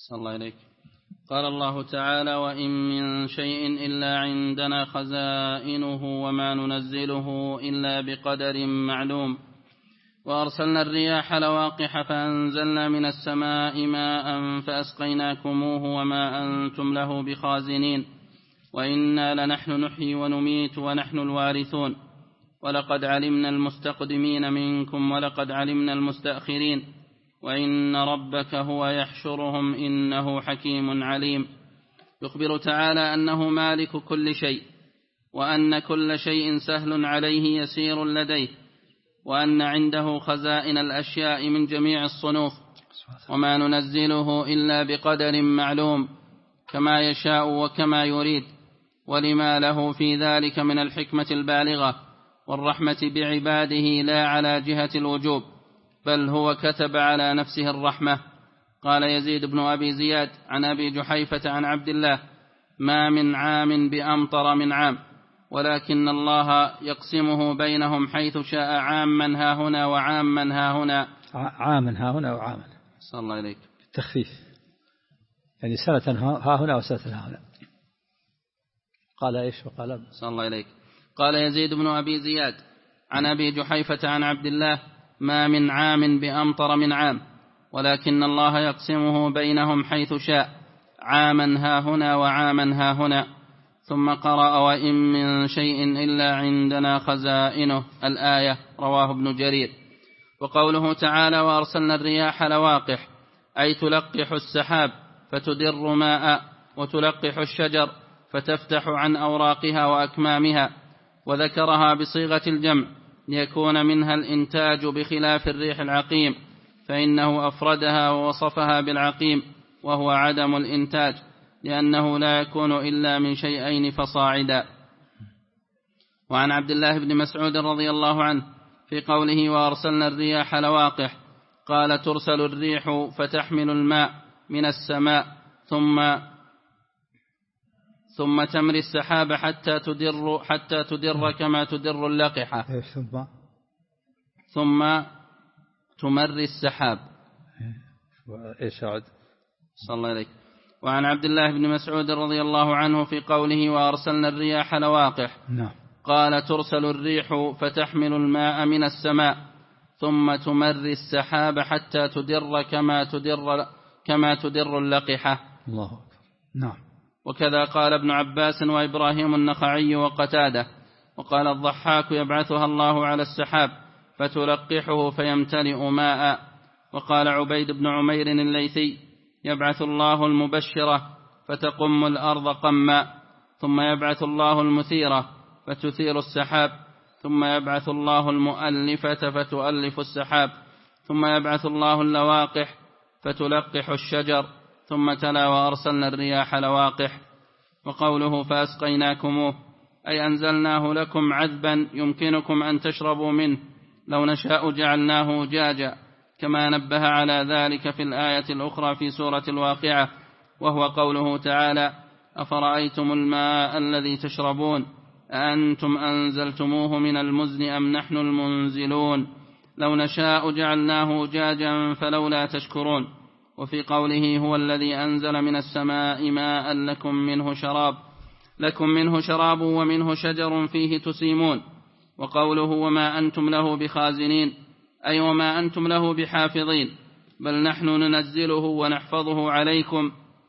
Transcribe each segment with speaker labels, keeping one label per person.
Speaker 1: صلى الله عليك. قال الله تعالى: وإن من شيء إلا عندنا خزائنه وما ننزله إلا بقدر معلوم. وأرسلنا الرياح لواقح فأنزلنا من السماء ماء فأسقيناكموه وما أنتم له بخازنين وإنا لنحن نحيي ونميت ونحن الوارثون. ولقد علمنا المستقدمين منكم ولقد علمنا المستأخرين وإن ربك هو يحشرهم إنه حكيم عليم. يخبر تعالى أنه مالك كل شيء، وأن كل شيء سهل عليه يسير لديه، وأن عنده خزائن الأشياء من جميع الصنوف، وما ننزله إلا بقدر معلوم كما يشاء وكما يريد، ولما له في ذلك من الحكمة البالغة والرحمة بعباده لا على جهة الوجوب، بل هو كتب على نفسه الرحمة. قال يزيد بن أبي زياد عن أبي جحيفة عن عبد الله: ما من عام بأمطر من عام، ولكن الله يقسمه بينهم حيث شاء، عاما ها هنا وعاما ها هنا.
Speaker 2: عاما ها هنا وعاما،
Speaker 1: صلى الله عليك،
Speaker 2: التخفيف، يعني سنة ها هنا وسنة ها هنا. قال إيش؟ وقال
Speaker 1: صلى الله عليك. قال يزيد بن أبي زياد عن أبي جحيفة عن عبد الله: ما من عام بأمطر من عام، ولكن الله يقسمه بينهم حيث شاء، عاما ها هنا وعاما ها هنا. ثم قرأ: وإن من شيء إلا عندنا خزائنه، الآية. رواه ابن جرير. وقوله تعالى: وأرسلنا الرياح لواقح، أي تلقح السحاب فتدر ماء، وتلقح الشجر فتفتح عن أوراقها وأكمامها، وذكرها بصيغة الجمع ليكون منها الإنتاج بخلاف الريح العقيم، فإنه أفردها ووصفها بالعقيم وهو عدم الإنتاج، لأنه لا يكون إلا من شيئين فصاعدا. وعن عبد الله بن مسعود رضي الله عنه في قوله: وأرسلنا الرياح لواقح، قال: ترسل الريح فتحمل الماء من السماء ثم تمري السحاب حتى تدر كما تدر اللقحة، ثم تمري السحاب. صلى الله عليك. وعن عبد الله بن مسعود رضي الله عنه في قوله: وأرسلنا الرياح لواقح، قال: ترسل الريح فتحمل الماء من السماء ثم تمري السحاب حتى تدر كما تدر اللقحة.
Speaker 2: الله أكبر. نعم.
Speaker 1: وكذا قال ابن عباس وإبراهيم النخعي وقتادة. وقال الضحاك: يبعثها الله على السحاب فتلقحه فيمتلئ ماء. وقال عبيد بن عمير الليثي: يبعث الله المبشرة فتقم الأرض قما، ثم يبعث الله المثيرة فتثير السحاب، ثم يبعث الله المؤلفة فتؤلف السحاب، ثم يبعث الله اللواقح فتلقح الشجر، ثم تلا: وأرسلنا الرياح لواقح. وقوله: فأسقيناكموه، أي أنزلناه لكم عذبا يمكنكم أن تشربوا منه، لو نشاء جعلناه جاجا، كما نبه على ذلك في الآية الأخرى في سورة الواقعة، وهو قوله تعالى: أفرأيتم الماء الذي تشربون أأنتم أنزلتموه من المزن أم نحن المنزلون، لو نشاء جعلناه جاجا فلولا تشكرون. وفي قوله: هو الذي أنزل من السماء ماء لكم منه شراب ومنه شجر فيه تسيمون. وقوله: وما أنتم له بخازنين، أي وما أنتم له بحافظين، بل نحن ننزله ونحفظه عليكم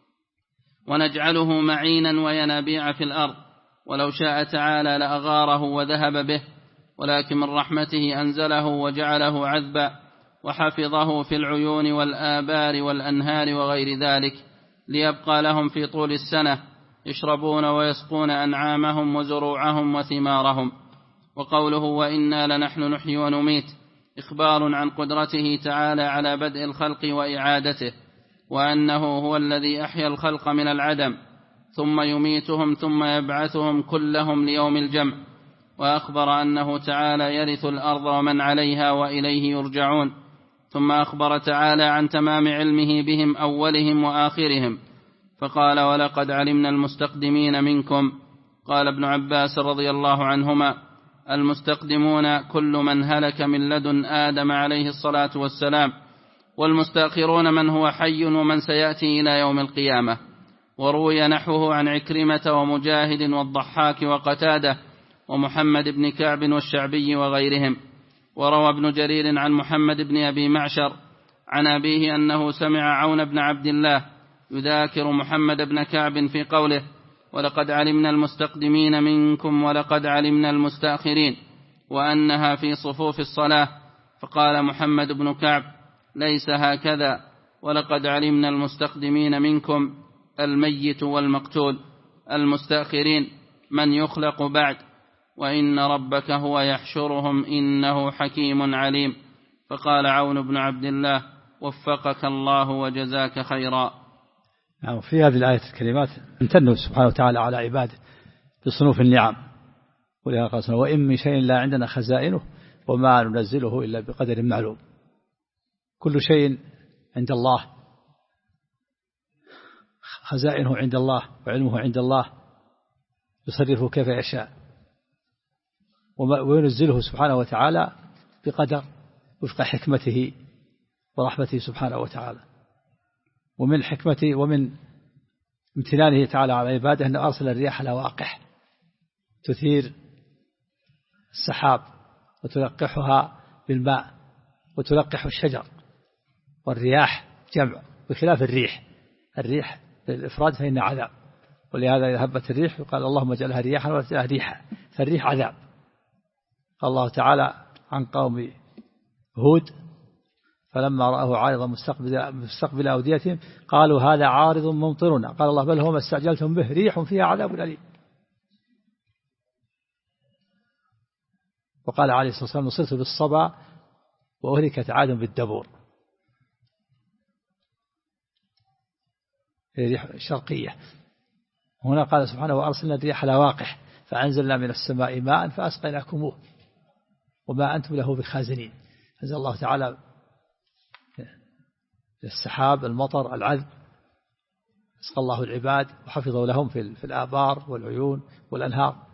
Speaker 1: ونجعله معينا وينابيع في الأرض، ولو شاء تعالى لأغاره وذهب به، ولكن من رحمته أنزله وجعله عذبا، وحفظه في العيون والآبار والأنهار وغير ذلك، ليبقى لهم في طول السنة يشربون ويسقون أنعامهم وزروعهم وثمارهم. وقوله: وإنا لنحن نحيي ونميت، إخبار عن قدرته تعالى على بدء الخلق وإعادته، وأنه هو الذي أحيا الخلق من العدم ثم يميتهم ثم يبعثهم كلهم ليوم الجمع. وأخبر أنه تعالى يرث الأرض ومن عليها وإليه يرجعون. ثم أخبر تعالى عن تمام علمه بهم أولهم وآخرهم، فقال: ولقد علمنا المستقدمين منكم. قال ابن عباس رضي الله عنهما: المستقدمون كل من هلك من لدن آدم عليه الصلاة والسلام، والمستأخرون من هو حي ومن سيأتي إلى يوم القيامة. وروي نحوه عن عكرمة ومجاهد والضحاك وقتادة ومحمد بن كعب والشعبي وغيرهم. وروى ابن جرير عن محمد بن أبي معشر عن أبيه أنه سمع عون بن عبد الله يذاكر محمد بن كعب في قوله: ولقد علمنا المستقدمين منكم ولقد علمنا المستأخرين، وأنها في صفوف الصلاة. فقال محمد بن كعب: ليس هكذا، ولقد علمنا المستقدمين منكم الميت والمقتول، المستأخرين من يخلق بعد، وإن ربك هو يحشرهم إنه حكيم عليم. فقال عون بن عبد الله: وفقك الله وجزاك خيرا.
Speaker 2: في هذه الآية الكريمات امتنه سبحانه وتعالى على عباده بصنوف النعم، ولهذا قال: وإن من شيء لا عندنا خزائنه وما ننزله إلا بقدر معلوم. كل شيء عند الله، خزائنه عند الله وعلمه عند الله، يصرفه كيف يشاء، وينزله سبحانه وتعالى بقدر وفق حكمته ورحمته سبحانه وتعالى. ومن حكمته ومن امتنانه تعالى على عباده أنه أرسل الرياح لواقح تثير السحاب وتلقحها بالماء وتلقح الشجر. والرياح جمع بخلاف الريح بالإفراد فإن عذاب، ولهذا إذا هبت الريح يقال اللهم اجعلها رياحا ولا تجعلها ريحا، فالريح عذاب. قال الله تعالى عن قوم هود: فلما رأوه عارضا مستقبل أوديتهم قالوا هذا عارض ممطرنا، قال الله: بل هو ما استعجلتم به ريح فيها عذاب أليم. وقال عليه الصلاة والسلام: نصرت بالصبا وأهلكت عاد بالدبور. ريح شرقية. هنا قال سبحانه: وأرسلنا الرياح لواقح فأنزلنا من السماء ماء فأسقيناكموه وما أنتم له بخازنين. أنزل الله تعالى السحاب، المطر، العذب، اسقى الله العباد وحفظوا لهم في الآبار والعيون والأنهار.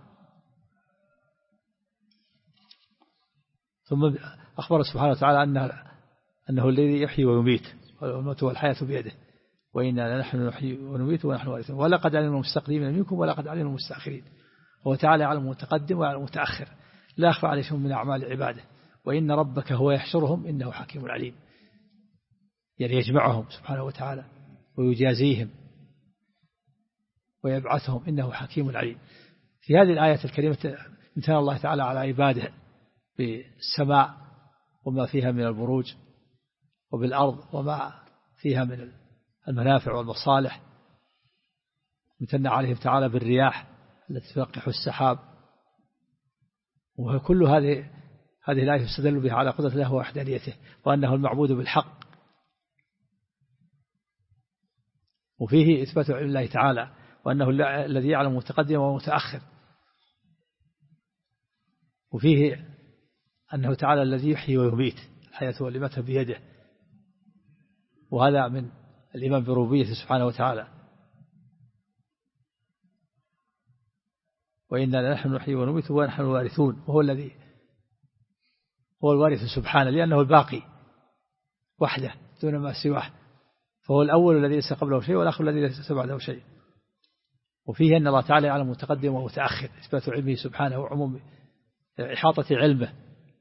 Speaker 2: ثم أخبر سبحانه وتعالى أنه الذي يحيي ويميت، والموت والحياة بيده، وإنا نحن نحيي ونميت ونحن وارثون، ولقد علمنا المستقدمين منكم ولقد علمنا المستأخرين. هو تعالى يعلم المتقدم ويعلم المتأخر، لا يخفى عليه شيء من أعمال عباده. وإن ربك هو يحشرهم إنه حكيم عليم، يعني يجمعهم سبحانه وتعالى ويجازيهم ويبعثهم إنه حكيم عليم. في هذه الآية الكريمة امتن الله تعالى على عباده بالسماء وما فيها من البروج، وبالأرض وما فيها من المنافع والمصالح. امتن عليهم تعالى بالرياح التي تلقح السحاب. وكل هذه الآية يستدل بها على قدرة الله ووحدانيته وأنه المعبود بالحق. وفيه إثبات علم الله تعالى وأنه الذي يعلم متقدم ومتأخر. وفيه أنه تعالى الذي يحيي ويميت، الحياة والإماتة بيده، وهذا من الإيمان بربوبيته سبحانه وتعالى. وإنا نحن نحيي ونميت ونحن الوارثون، وهو الذي هو الوارث سبحانه، لأنه الباقي وحده دون ما سواه، فهو الأول الذي ليس قبله شيء والآخر الذي ليس بعده شيء. وفيه أن الله تعالى يعلم متقدم ومتأخر، إثبات علمه سبحانه وعموم إحاطة علمه.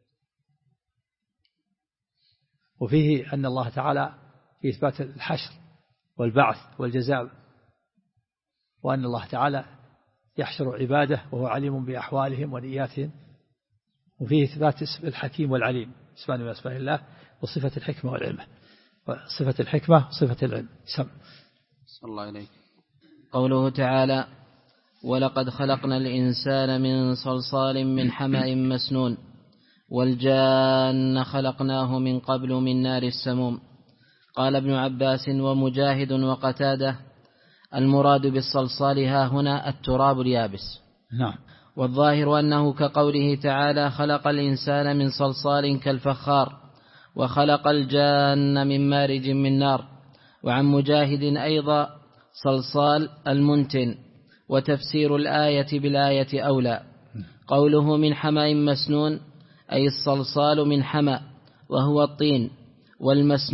Speaker 2: وفيه أن الله تعالى في إثبات الحشر والبعث والجزاء، وأن الله تعالى يحشر عباده وهو عليم بأحوالهم ونياتهم. وفيه إثبات اسم الحكيم والعليم، اسمان من أسماء الله، وصفة الحكمة والعلم، وصفة الحكمة وصفة العلم. صلى
Speaker 1: الله عليه.
Speaker 3: قوله تعالى: ولقد خلقنا الإنسان من صلصال من حمأ مسنون والجان خلقناه من قبل من نار السموم. قال ابن عباس ومجاهد وقتادة: المراد بالصلصال ها هنا التراب اليابس.
Speaker 2: نعم.
Speaker 3: والظاهر أنه كقوله تعالى: خلق الإنسان من صلصال كالفخار، وخلق الجان من مارج من نار. وعن مجاهد أيضا صلصال المنتن. وتفسير الآية بالآية أولى. قوله من حمأ مسنون أي الصلصال من حمأ وهو الطين، والمسنون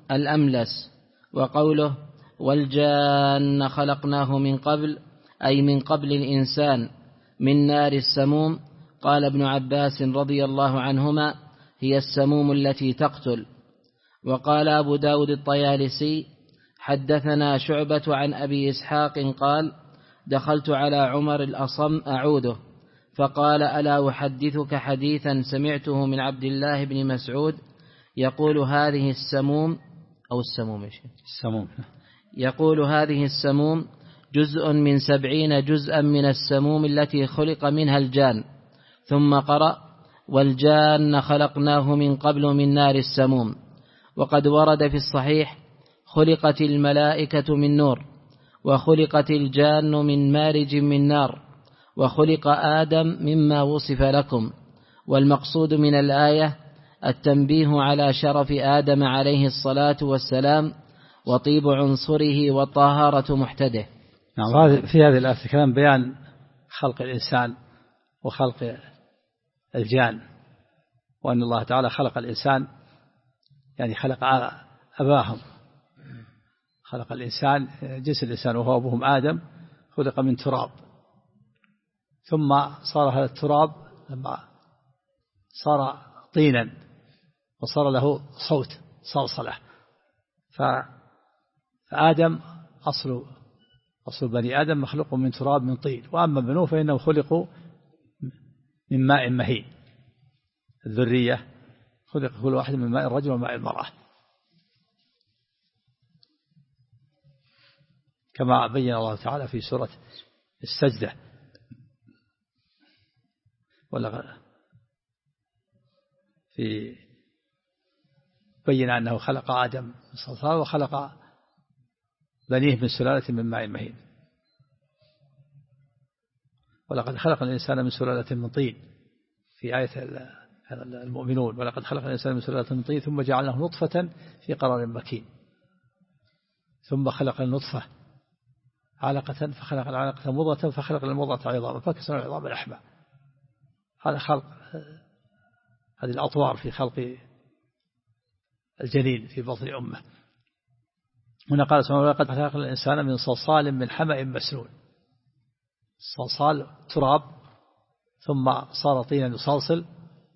Speaker 3: الأملس. وقوله والجان خلقناه من قبل أي من قبل الإنسان من نار السموم. قال ابن عباس رضي الله عنهما هي السموم التي تقتل. وقال أبو داود الطيالسي حدثنا شعبة عن أبي إسحاق قال دخلت على عمر الأصم أعوده فقال ألا أحدثك حديثا سمعته من عبد الله بن مسعود يقول هذه السموم أو السموم يقول هذه السموم جزء من 70 جزءا من السموم التي خلق منها الجان. ثم قرأ والجان خلقناه من قبل من نار السموم. وقد ورد في الصحيح خلقت الملائكة من نور وخلقت الجان من مارج من نار وخلق آدم مما وصف لكم. والمقصود من الآية التنبيه على شرف آدم عليه الصلاة والسلام وطيب عنصره وطهارة محتده.
Speaker 2: نعم. في هذه الآية كلام بيان خلق الإنسان وخلق الجان، وأن الله تعالى خلق الإنسان يعني خلق أباهم، خلق الإنسان جنس الإنسان وهو أبوهم آدم خلق من تراب، ثم صار هذا التراب لما صار طينا وصار له صوت صلصلة. فآدم أصل بني آدم مخلوق من تراب من طين، وأما بنوه فإنهم خلقوا من ماء مهين. الذرية خلق كل واحد من ماء الرجل وماء المرأة، كما بين الله تعالى في سورة السجدة في بين أنه خلق آدم من صلصال وخلق بنيه من سلالة من ماء مهين. ولقد خلق الإنسان من سلالة من طين في آية المؤمنون، ولقد خلق الإنسان من سلالة من طين ثم جعلناه نطفة في قرار مكين، ثم خلق النطفة علقة فخلق العلقة مضغة فخلق المضغة عظاما فكسر العظام لحما. هذا خلق، هذه الأطوار في خلق الجنين في بطن أمه. هنا قال سبحانه ولقد خلق الإنسان من صلصال من حمأ مسنون. الصلصال تراب ثم صار طينا يصلصل،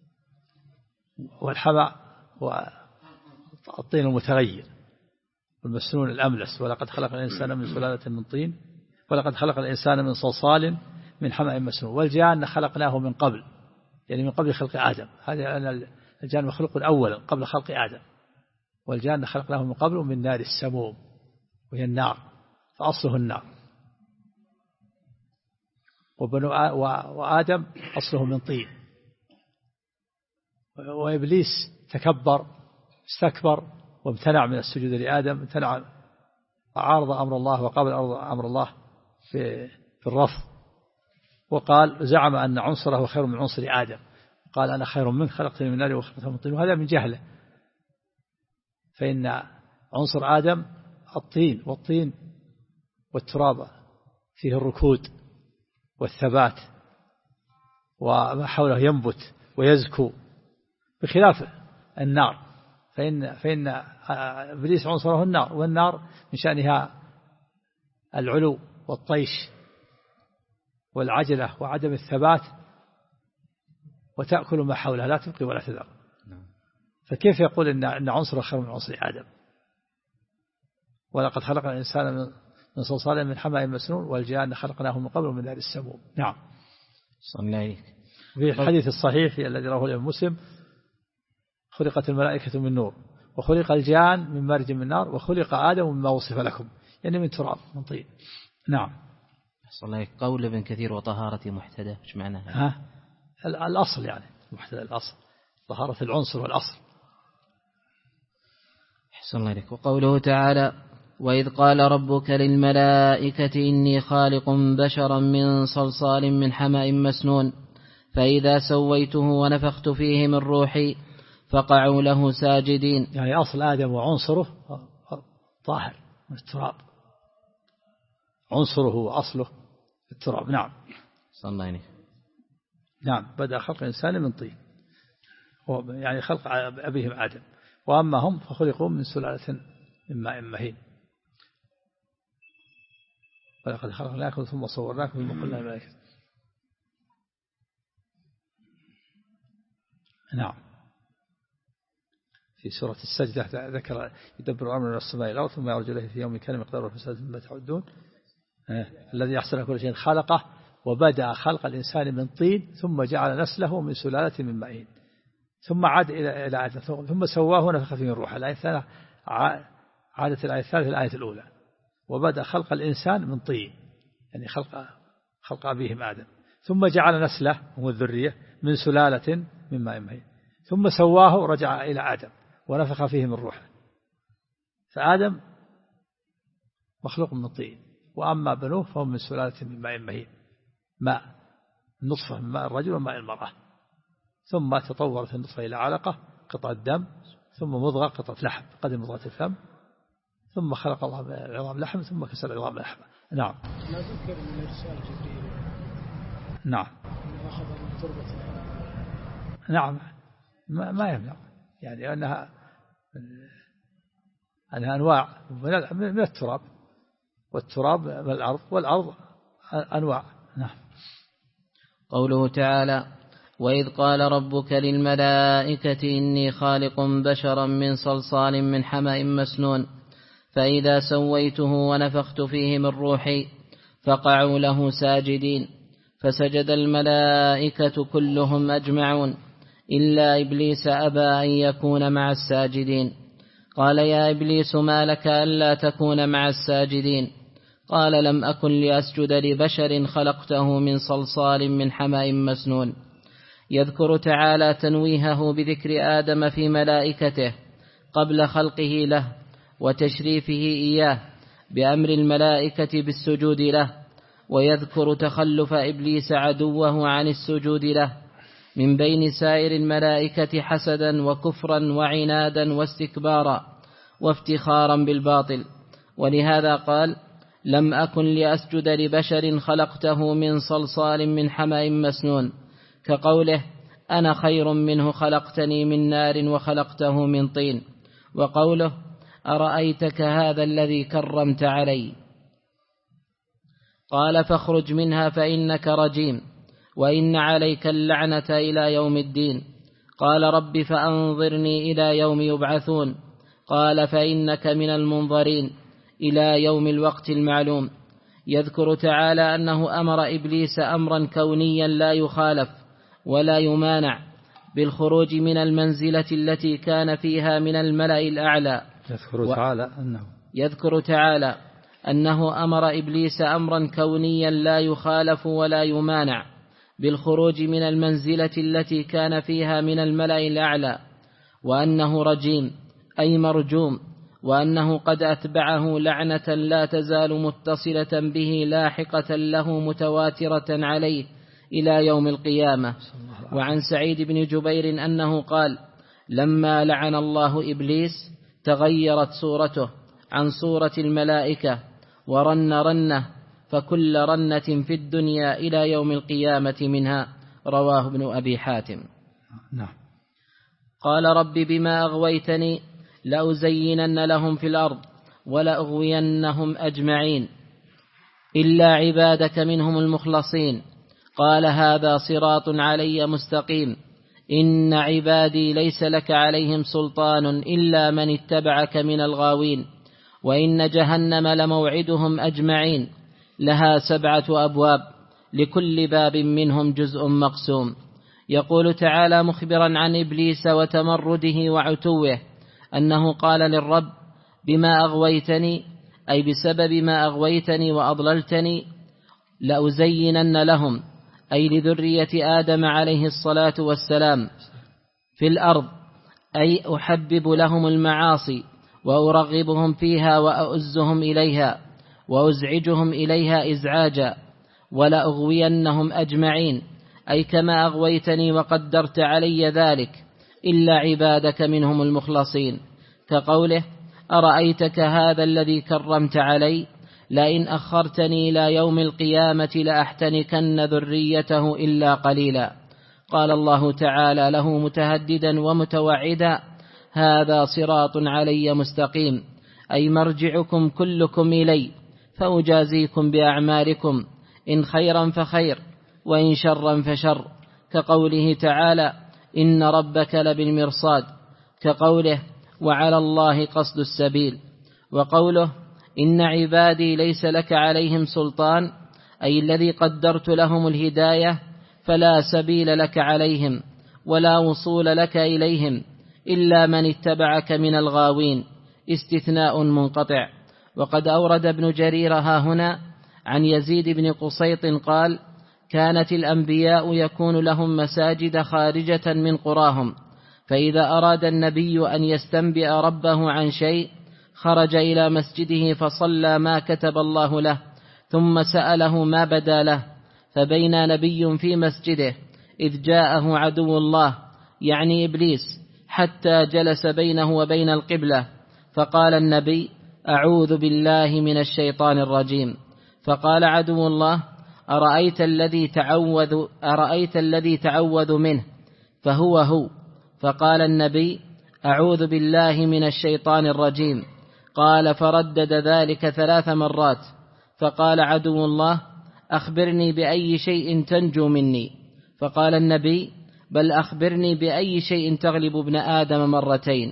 Speaker 2: والحمأ والطين المتغير، والمسنون الأملس. ولقد خلق الإنسان من سلالة من طين ولقد خلق الإنسان من صلصال من حمأ مسنون. والجان خلقناه من قبل، يعني من قبل خلق آدم. هذا أن الجان مخلوق أولا قبل خلق آدم، والجان خلقناه من قبل من نار السموم وهي النار، فأصله النار. وآدم أصله من طين. وإبليس تكبر استكبر وامتنع من السجود لآدم، امتنع، عارض أمر الله وقابل أمر الله في الرفض، وقال زعم أن عنصره خير من عنصر آدم، قال أنا خير منه خلقتني من نار وخلقته من طين. وهذا من جهله، فإن عنصر آدم الطين، والطين والتراب فيه الركود والثبات وما حوله ينبت ويزكو، بخلاف النار، فإن إبليس عنصره النار، والنار من شأنها العلو والطيش والعجلة وعدم الثبات، وتأكل ما حولها لا تبقي ولا تذر. فكيف يقول إن عنصره خير من عنصر آدم؟ ولقد خلق الإنسان من صلصال من حمأ مسنون والجان خلقناه من قبل من نار السموم. نعم.
Speaker 3: صلى عليك.
Speaker 2: في الحديث الصحيح الذي رواه الإمام مسلم خلقت الملائكة من نور وخلق الجان من مارج من نار وخلق آدم مما وصف لكم، يعني من تراب من طين. نعم.
Speaker 3: صلى عليك. قول ابن كثير وطهارة محتدى ايش معناها؟
Speaker 2: الأصل يعني محتدى الأصل، طهارة العنصر والأصل.
Speaker 3: أحسن الله عليك. وقوله تعالى وإذ قال ربك للملائكة إني خالق بشرا من صلصال من حمأ مسنون فإذا سويته ونفخت فيه من روحي فقعوا له ساجدين.
Speaker 2: يعني أصل آدم وعنصره طاهر من التراب، عنصره وأصله التراب. نعم.
Speaker 3: صلى الله عليه.
Speaker 2: نعم. بدأ خلق الإنسان من طين، يعني خلق أبيهم آدم. وأما هم فخلقوا من سلالة من ماء مهين. ولقد خلقناكم ثم صورناكم ثم قلنا الملائكة. نعم. في سورة السجدة ذكر يدبر الأمر من السماء إلى الأرض ثم يعرج إليه في يوم كان مقداره في سنة ثم تعدون. الذي أحسن كل شيء خلقه وبدأ خلق الإنسان من طين ثم جعل نسله من سلالة من ماء ثم عاد إلى عاد ثم سواه ونفخ فيه من روحه. الآية الثانية عادت الآية الثالثة الآية الأولى. وبدأ خلق الإنسان من طين يعني خلق أبيهم آدم ثم جعل نسله هو الذرية من سلالة من ماء مهين ثم سواه رجع إلى آدم ونفخ فيه من روحه. فآدم مخلوق من طين وأما بنوه فهم من سلالة من ماء مهين ماء النطفة من ماء الرجل وماء المرأة ثم تطورت النطفة إلى علقة قطعة دم ثم مضغة قطعة لحم قدم مضغة الفم ثم خلق الله عظام لحم ثم كسر العظام لحم. نعم.
Speaker 4: لا ذكر من إرسال جبريل.
Speaker 2: نعم.
Speaker 4: أخذ من تربة.
Speaker 2: نعم ما يمنع يعني أنها أنواع من التراب والتراب من الأرض والأرض أنواع. نعم.
Speaker 3: قوله تعالى وإذ قال ربك للملائكة إني خالق بشرا من صلصال من حمأ مسنون فإذا سويته ونفخت فيه من روحي فقعوا له ساجدين فسجد الملائكة كلهم أجمعون إلا إبليس أبى أن يكون مع الساجدين. قال يا إبليس ما لك ألا تكون مع الساجدين؟ قال لم أكن لأسجد لبشر خلقته من صلصال من حمأ مسنون. يذكر تعالى تنويهه بذكر آدم في ملائكته قبل خلقه له وتشريفه إياه بأمر الملائكة بالسجود له ويذكر تخلف إبليس عدوه عن السجود له من بين سائر الملائكة حسدا وكفرا وعنادا واستكبارا وافتخارا بالباطل. ولهذا قال لم أكن لأسجد لبشر خلقته من صلصال من حمأ مسنون كقوله أنا خير منه خلقتني من نار وخلقته من طين. وقوله أرأيتك هذا الذي كرمت علي قال فاخرج منها فإنك رجيم وإن عليك اللعنة إلى يوم الدين. قال رب فأنظرني إلى يوم يبعثون قال فإنك من المنظرين إلى يوم الوقت المعلوم. يذكر تعالى أنه أمر إبليس أمرا كونيا لا يخالف ولا يمانع بالخروج من المنزلة التي كان فيها من الملأ الأعلى. يذكر تعالى أنه أمر إبليس أمرا كونيا لا يخالف ولا يمانع بالخروج من المنزلة التي كان فيها من الملأ الأعلى وأنه رجيم أي مرجوم وأنه قد أتبعه لعنة لا تزال متصلة به لاحقة له متواترة عليه إلى يوم القيامة. وعن سعيد بن جبير أنه قال لما لعن الله إبليس تغيرت صورته عن صورة الملائكة ورن رنه فكل رنة في الدنيا إلى يوم القيامة منها. رواه ابن أبي حاتم.
Speaker 2: نعم.
Speaker 3: قال رب بما أغويتني لأزينن لهم في الأرض ولأغوينهم أجمعين إلا عبادك منهم المخلصين. قال هذا صراط علي مستقيم إن عبادي ليس لك عليهم سلطان إلا من اتبعك من الغاوين وإن جهنم لموعدهم أجمعين لها 7 أبواب لكل باب منهم جزء مقسوم. يقول تعالى مخبرا عن إبليس وتمرده وعتوه أنه قال للرب بما أغويتني أي بسبب ما أغويتني وأضللتني لأزينن لهم أي لذرية آدم عليه الصلاة والسلام في الأرض أي أحبب لهم المعاصي وأرغبهم فيها وأؤزهم إليها وأزعجهم إليها إزعاجا ولأغوينهم أجمعين أي كما أغويتني وقدرت علي ذلك إلا عبادك منهم المخلصين كقوله أرأيتك هذا الذي كرمت علي لئن أخرتني إلى يوم القيامة لأحتنكن ذريته إلا قليلا. قال الله تعالى له متهددا ومتوعدا هذا صراط علي مستقيم، أي مرجعكم كلكم إلي فأجازيكم بأعمالكم، إن خيرا فخير وإن شرا فشر، كقوله تعالى إن ربك لبالمرصاد، كقوله وعلى الله قصد السبيل، وقوله إن عبادي ليس لك عليهم سلطان، أي الذي قدرت لهم الهداية فلا سبيل لك عليهم ولا وصول لك إليهم إلا من اتبعك من الغاوين، استثناء منقطع. وقد أورد ابن جرير ها هنا عن يزيد بن قصيط قال كانت الأنبياء يكون لهم مساجد خارجة من قراهم، فإذا أراد النبي أن يستنبئ ربه عن شيء خرج إلى مسجده فصلى ما كتب الله له، ثم سأله ما بدا له، فبين نبي في مسجده إذ جاءه عدو الله يعني إبليس حتى جلس بينه وبين القبلة، فقال النبي أعوذ بالله من الشيطان الرجيم، فقال عدو الله أرأيت الذي تعوذ منه فهو هو، فقال النبي أعوذ بالله من الشيطان الرجيم، قال فردد ذلك 3 مرات، فقال عدو الله أخبرني بأي شيء تنجو مني، فقال النبي بل أخبرني بأي شيء تغلب ابن آدم مرتين،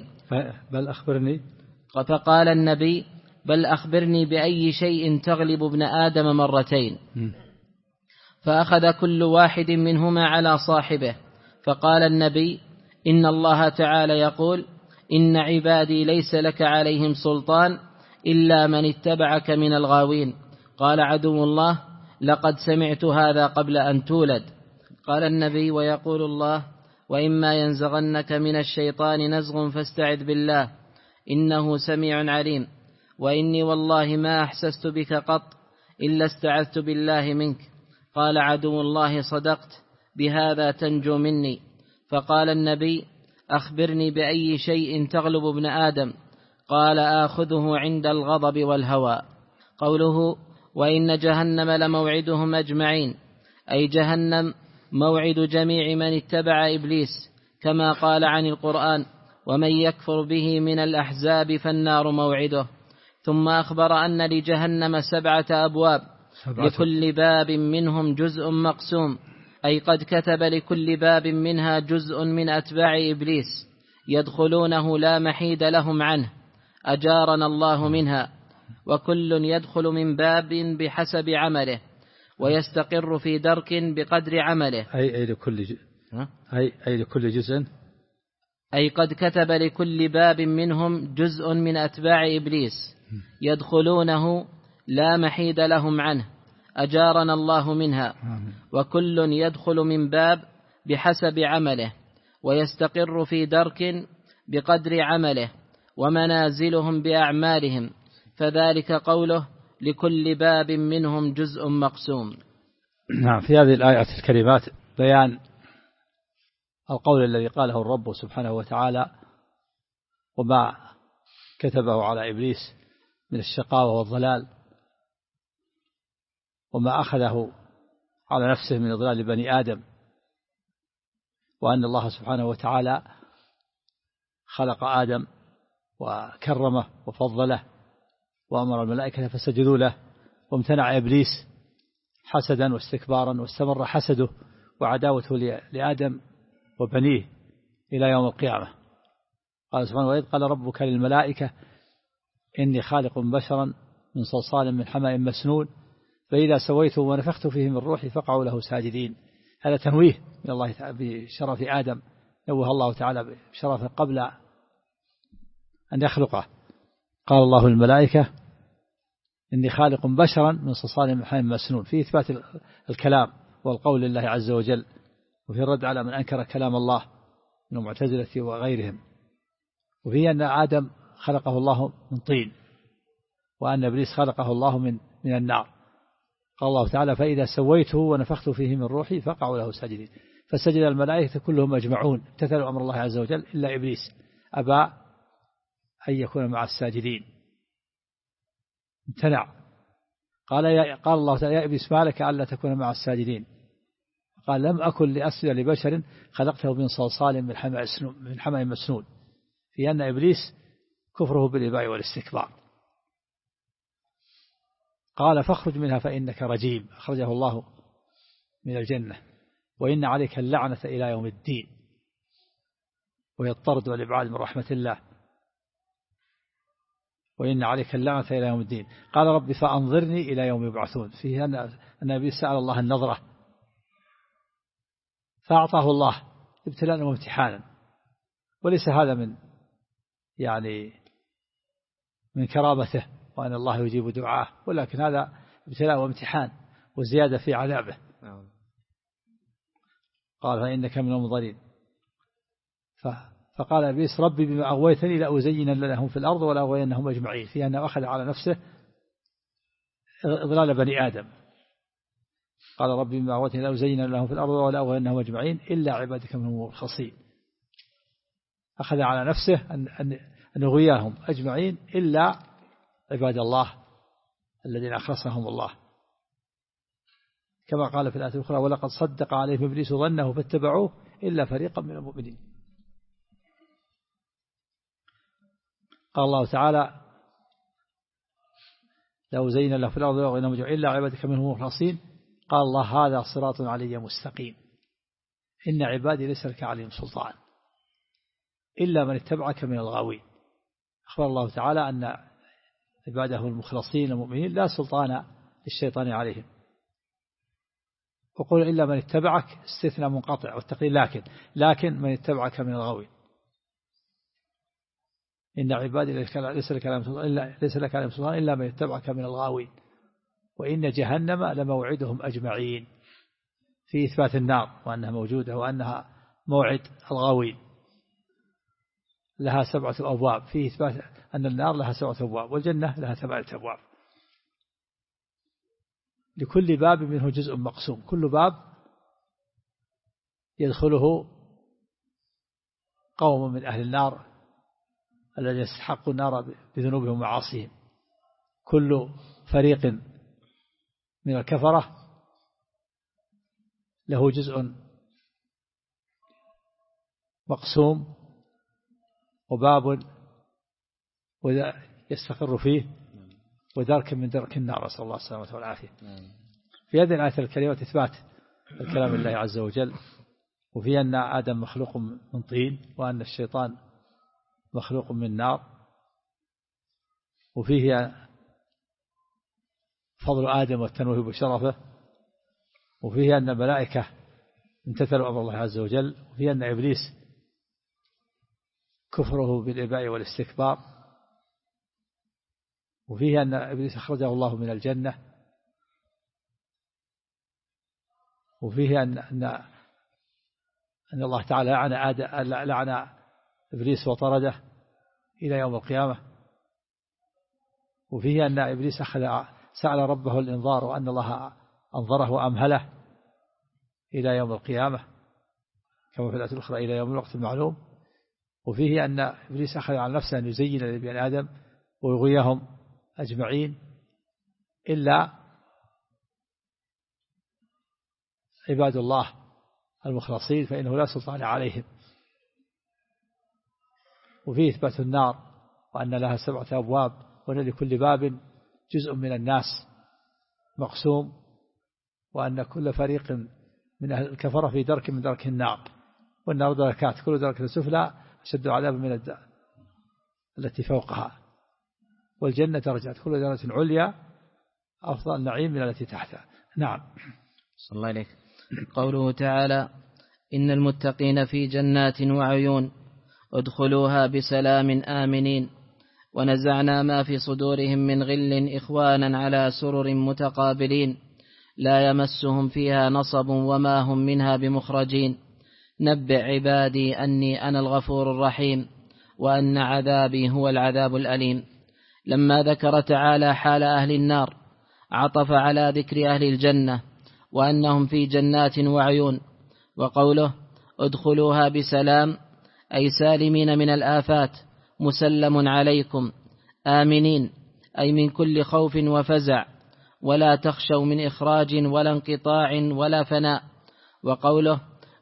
Speaker 3: فقال النبي بل أخبرني بأي شيء تغلب ابن آدم مرتين، فأخذ كل واحد منهما على صاحبه، فقال النبي إن الله تعالى يقول إن عبادي ليس لك عليهم سلطان إلا من اتبعك من الغاوين، قال عدو الله لقد سمعت هذا قبل أن تولد، قال النبي ويقول الله وإما ينزغنك من الشيطان نزغ فاستعذ بالله إنه سميع عليم، وإني والله ما أحسست بك قط إلا استعذت بالله منك، قال عدو الله صدقت بهذا تنجو مني، فقال النبي أخبرني بأي شيء تغلب ابن آدم، قال آخذه عند الغضب والهوى. قوله وإن جهنم لموعدهم أجمعين، أي جهنم موعد جميع من اتبع إبليس، كما قال عن القرآن ومن يكفر به من الأحزاب فالنار موعده. ثم أخبر أن لجهنم 7 أبواب لكل باب منهم جزء مقسوم، أي قد كتب لكل باب منها جزء من أتباع إبليس يدخلونه لا محيد لهم عنه، أجارنا الله منها، وكل يدخل من باب بحسب عمله ويستقر في درك بقدر عمله.
Speaker 2: أي لكل جزء،
Speaker 3: أي قد كتب لكل باب منهم جزء من أتباع إبليس يدخلونه لا محيد لهم عنه، أجارنا الله منها، وكل يدخل من باب بحسب عمله ويستقر في درك بقدر عمله، ومنازلهم بأعمالهم، فذلك قوله لكل باب منهم جزء مقسوم.
Speaker 2: نعم. في هذه الآيات الكريمات بيان القول الذي قاله الرب سبحانه وتعالى وما كتبه على إبليس من الشقاوة والضلال، وما أخذه على نفسه من إضلال بني آدم، وأن الله سبحانه وتعالى خلق آدم وكرمه وفضله وأمر الملائكة فسجدوا له، وامتنع إبليس حسدا واستكبارا، واستمر حسده وعداوته لآدم وبنيه إلى يوم القيامة. قال سبحانه وإذ قال ربك للملائكة إني خالق بشرا من صلصال من حمأ مسنون فإذا سويته ونفخت فيه من روحي فقعوا له ساجدين. هذا تنويه من الله بشرف آدم، نوه الله تعالى بشرفه قبل أن يخلقه. قال الله للملائكة إني خالق بشرا من صلصال من حمأ مسنون، في إثبات الكلام والقول لله عز وجل، وفي الرد على من أنكر كلام الله من المعتزلة وغيرهم، وفي أن آدم خلقه الله من طين، وأن إبليس خلقه الله من النار. قال الله تعالى فإذا سويته ونفخت فيه من روحي فقعوا له ساجدين، فسجد الملائكة كلهم أجمعون امتثلوا أمر الله عز وجل إلا إبليس أبى أن يكون مع الساجدين، امتنع. قال الله تعالى يا إبليس ما لك ألا تكون مع الساجدين؟ قال لم أكن لأسجد لبشر خلقته من صلصال من حمأ مسنون، في أن إبليس كفره بالإباء والاستكبار. قال فاخرج منها فإنك رجيم، أخرجه الله من الجنة، وإن عليك اللعنة إلى يوم الدين، وهي الطرد والإبعاد من رحمة الله، وإن عليك اللعنة إلى يوم الدين. قال رب فأنظرني إلى يوم يبعثون، فيه أن إبليس سأل الله النظرة فأعطاه الله ابتلاء وامتحانا، وليس هذا من كرامته وأن الله يجيب دعاه، ولكن هذا ابتلاء وامتحان وزيادة في عذابه. قال فإنك من المنظرين. فقال إبليس ربي بما أغويتني لأزين لهم في الأرض ولا أغوينهم أجمعين، في أنه أخذ على نفسه إضلال بني آدم. قال ربي بما أغويتني لأزين لهم في الأرض ولا أغوينهم أجمعين إلا عبادك منهم المخلصين. أخذ على نفسه أن يغويهم أجمعين إلا عباد الله الذين أخلصهم الله، كما قال في الآية الأخرى ولقد صدق عليهم إبليس ظنه فاتبعوه إلا فريقا من المؤمنين. قال الله تعالى لو زين له في الأرض وغيرهم إلا عبادك منهم المخلصين. قال الله هذا صراط علي مستقيم إن عبادي ليس لك عليهم سلطان إلا من اتبعك من الغاوين. أخبر الله تعالى أن عباده المخلصين المؤمنين لا سلطان للشيطان عليهم. وقل إلا من اتبعك استثناء منقطع والتقدير لكن من اتبعك من الغاوين. إن عبادي ليس لك عليهم سلطان إلا من اتبعك من الغاوين وإن جهنم لموعدهم أجمعين، في إثبات النار وأنها موجودة وأنها موعد الغاوين، لها 7 أبواب، في إثبات أن النار لها 7 أبواب والجنة لها 8 أبواب، لكل باب منه جزء مقسوم، كل باب يدخله قوم من أهل النار الذين يستحقوا النار بذنوبهم ومعاصيهم. كل فريق من الكفرة له جزء مقسوم وباب يستقر فيه ودرك من درك النار، نسأل الله السلامة والعافية. في هذه الآية الكريمة إثبات الكلام الله عز وجل، وفي أن آدم مخلوق من طين وأن الشيطان مخلوق من نار، وفيه فضل آدم والتنويه بشرفه، وفيه أن الملائكة امتثلوا أمر الله عز وجل، وفيه أن إبليس كفره بالإباء والاستكبار، وفيه أن إبليس أخرجه الله من الجنة، وفيه أن الله تعالى لعن إبليس وطرده إلى يوم القيامة، وفيه أن إبليس سأل ربه الإنظار وأن الله أنظره وأمهله إلى يوم القيامة كما في الآية الأخرى إلى يوم الوقت المعلوم، وفيه أن إبليس أخذ على نفسه أن يزين لبني آدم ويغويهم أجمعين إلا عباد الله المخلصين فإنه لا سلطان عليهم. وفيه إثبات النار وأن لها 7 أبواب وأن لكل باب جزء من الناس مقسوم، وأن كل فريق من أهل الكفرة في درك من درك النار، والنار دركات كل دركة سفلى أشد عذابا من التي فوقها، والجنة درجات كل درجة عليا أفضل نعيم من التي تحتها. نعم.
Speaker 3: صلى الله عليك. قوله تعالى إن المتقين في جنات وعيون ادخلوها بسلام آمنين ونزعنا ما في صدورهم من غل إخوانا على سرر متقابلين لا يمسهم فيها نصب وما هم منها بمخرجين نبئ عبادي أني أنا الغفور الرحيم وأن عذابي هو العذاب الأليم. لما ذكر تعالى حال أهل النار عطف على ذكر أهل الجنة وأنهم في جنات وعيون، وقوله ادخلوها بسلام أي سالمين من الآفات مسلم عليكم آمنين أي من كل خوف وفزع ولا تخشوا من إخراج ولا انقطاع ولا فناء. وقوله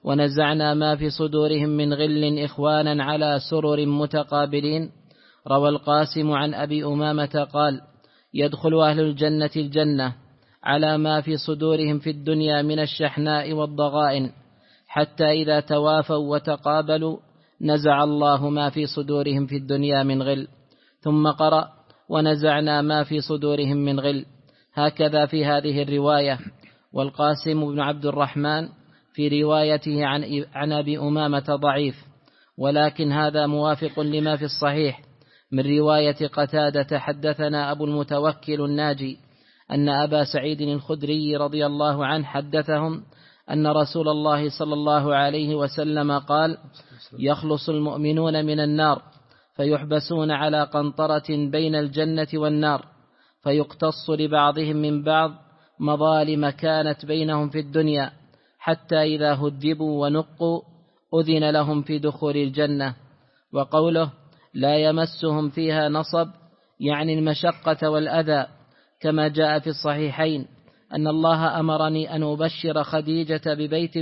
Speaker 3: ونزعنا ما في صدورهم من غل إخوانا على سرر متقابلين. روى القاسم عن أبي أمامة قال: يدخل أهل الجنة الجنة على ما في صدورهم في الدنيا من الشحناء والضغائن، حتى إذا توافوا وتقابلوا نزع الله ما في صدورهم في الدنيا من غل. ثم قرأ: ونزعنا ما في صدورهم من غل. هكذا في هذه الرواية. والقاسم بن عبد الرحمن في روايته عن أبي أمامة ضعيف، ولكن هذا موافق لما في الصحيح من رواية قتادة. حدثنا أبو المتوكل الناجي أن أبا سعيد الخدري رضي الله عنه حدثهم أن رسول الله صلى الله عليه وسلم قال: يخلص المؤمنون من النار فيحبسون على قنطرة بين الجنة والنار، فيقتص لبعضهم من بعض مظالم كانت بينهم في الدنيا، حتى إذا هذبوا ونقوا أذن لهم في دخول الجنة. وقوله: لا يمسهم فيها نصب، يعني المشقة والأذى، كما جاء في الصحيحين أن الله أمرني أن أبشر خديجة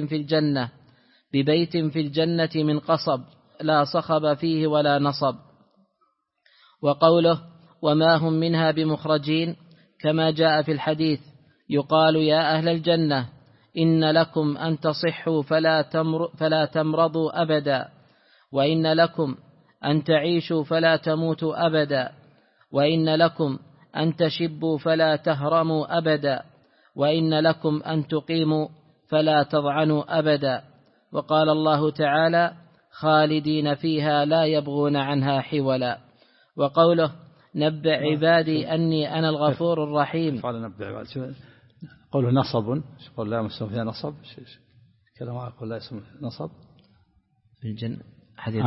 Speaker 3: ببيت في الجنة من قصب لا صخب فيه ولا نصب. وقوله: وما هم منها بمخرجين، كما جاء في الحديث: يقال يا أهل الجنة إن لكم أن تصحوا فلا تمرضوا أبدا، وإن لكم أن تعيشوا فلا تموتوا أبدا، وإن لكم أن تشبوا فلا تهرموا أبدا، وإن لكم أن تقيموا فلا تضعنوا أبدا. وقال الله تعالى: خالدين فيها لا يبغون عنها حولا. وقوله: نبئ عبادي أني أنا الغفور الرحيم.
Speaker 2: قوله نصب، قول لا يمسهم فيها نصب، كلام قول لا يمسهم نصب
Speaker 3: في الجنة حديث.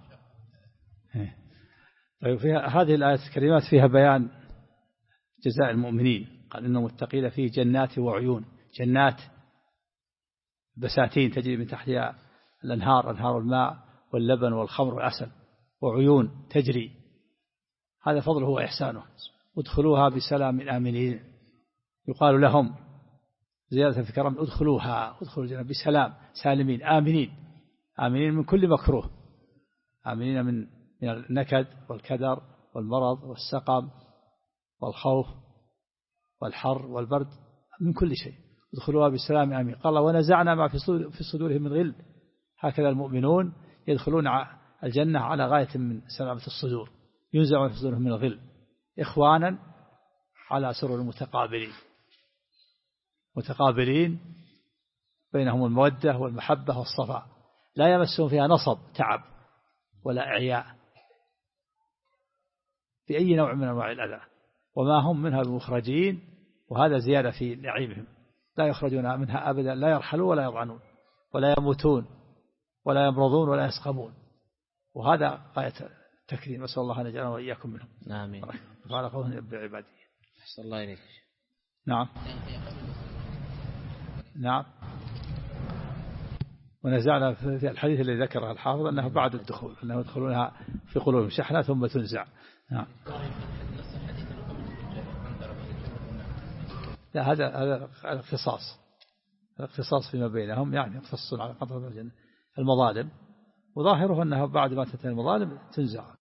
Speaker 2: طيب، فيها هذه الآيات الكريمات فيها بيان جزاء المؤمنين. قال إنهم متقين فيه جنات وعيون، جنات بساتين تجري من تحتها الأنهار، أنهار الماء واللبن والخمر والعسل، وعيون تجري، هذا فضله وإحسانه. ادخلوها بسلام آمنين. يقال لهم زيادة في كرم: ادخلوا الجنة بسلام، سالمين، آمنين من كل مكروه، آمنين من النكد والكدر والمرض والسقم والخوف والحر والبرد، من كل شيء. ادخلوها بسلام آمين. قال: ونزعنا ما في صدورهم من غل. هكذا المؤمنون يدخلون الجنة على غاية من سلامة الصدور، ينزع في صدورهم من الغل، إخوانا على سرر متقابلين بينهم المودة والمحبة والصفاء، لا يمسهم فيها نصب، تعب، ولا إعياء بأي نوع من أنواع الأذى، وما هم منها بمخرجين. وهذا زيادة في نعيمهم، لا يخرجون منها أبدا، لا يرحلون ولا يضعنون ولا يموتون ولا يمرضون ولا يسقمون. وهذا غاية التكريم. نسأل الله أن يجعلنا وإياكم منهم.
Speaker 3: آمين.
Speaker 2: قال قوله: نبئ عبادي.
Speaker 3: أحسن الله إليك.
Speaker 2: نعم. ونزعنا في الحديث الذي ذكره الحافظ أنه بعد الدخول، أنه يدخلونها في قلوبهم شحنة ثم تنزع. نعم. لا، هذا الاختصاص فيما بينهم، يعني يختصون على قدر المظالم، وظاهره أنه بعد ما تنتهي المظالم تنزع.